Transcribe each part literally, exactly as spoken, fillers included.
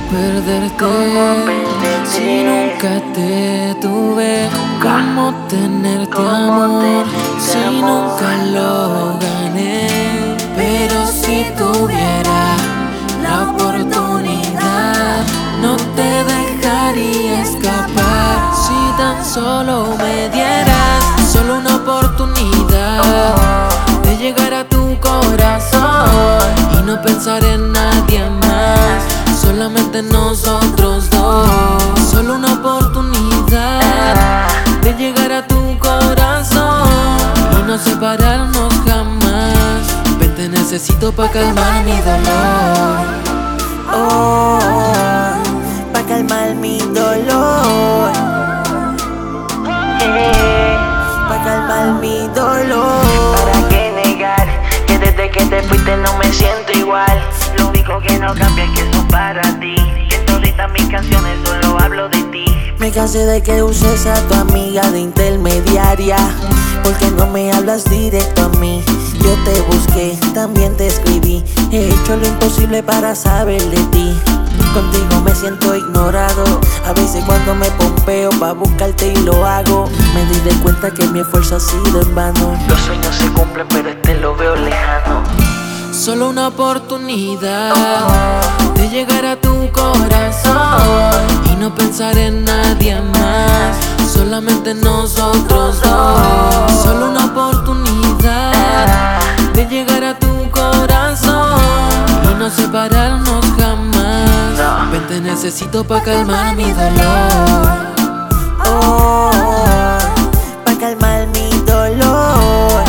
perderte? ¿Cómo perderte? Si nunca te tuve, ¿cómo tenerte ¿Cómo amor? tenerte Si amor? nunca lo gané, pero si tuviera la oportunidad, no te dejaría escapar. Si tan solo me dieras solo una oportunidad de llegar a tu corazón y no pensar en nadie más, solamente nosotros dos. Solo una oportunidad de llegar a tu corazón y no separarnos jamás. Ven, te necesito pa' calmar mi dolor. Oh, pa' calmar mi dolor. Hey, pa' calmar mi dolor. ¿Para qué negar que desde que te fuiste no me siento igual? Lo único que no cambia es que eso para ti. Que en toditas mis canciones solo hablo de ti. Me cansé de que uses a tu amiga de intermediaria, porque no me hablas directo a mí. Yo te busqué, también te escribí, he hecho lo imposible para saber de ti. Contigo me siento ignorado, a veces cuando me pompeo pa' buscarte y lo hago, me doy de cuenta que mi esfuerzo ha sido en vano. Los sueños se cumplen pero este lo veo lejano. Solo una oportunidad de llegar a tu corazón y no pensar en nadie más, solamente nosotros dos. Solo una oportunidad de llegar a tu corazón y no separarnos jamás. Ven, te necesito pa' calmar mi dolor. Oh, pa' calmar mi dolor.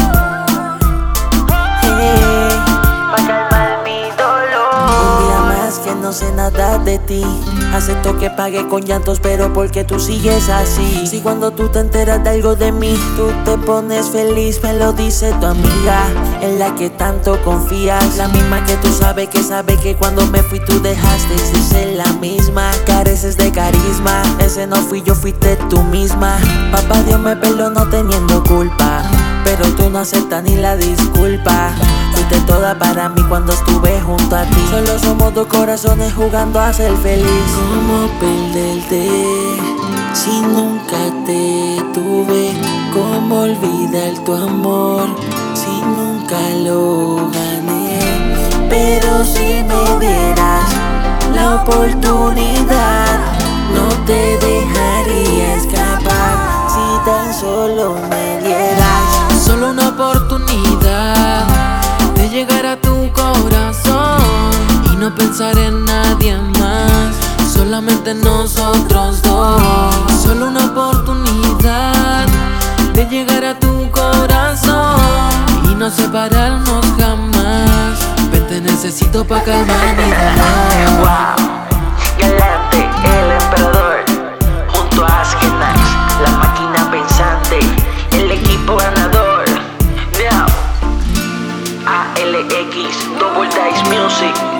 Hey, pa' calmar mi dolor. Un día más que no sé nada de ti. Acepto que pague con llantos, pero porque tú sigues así. Si cuando tú te enteras de algo de mí, tú te pones feliz, me lo dice tu amiga, en la que tanto confías. La misma que tú sabes que sabe que cuando me fui tú dejaste de ser la misma. Careces de carisma, ese no fui yo, fuiste tú misma. Papá Dios me perdonó teniendo culpa, pero tú no aceptas ni la disculpa. Fuiste toda para mí cuando estuve junto a ti. Solo somos dos corazones jugando a ser feliz. ¿Cómo perderte si nunca te tuve? ¿Cómo olvidar tu amor si nunca lo gané? Pero si me dieras la oportunidad, no te dejaría escapar. Si tan solo me dieras solo una oportunidad de llegar a tu corazón y no pensar en nadie más, solamente nosotros dos. Solo una oportunidad de llegar a tu corazón y no separarnos jamás. Ven, te necesito pa' calmar mi dolor. Wow, Galante, el emperador, junto a Askenax, la máquina pensante, el equipo ganador. Now, A L X, Double Dice Music.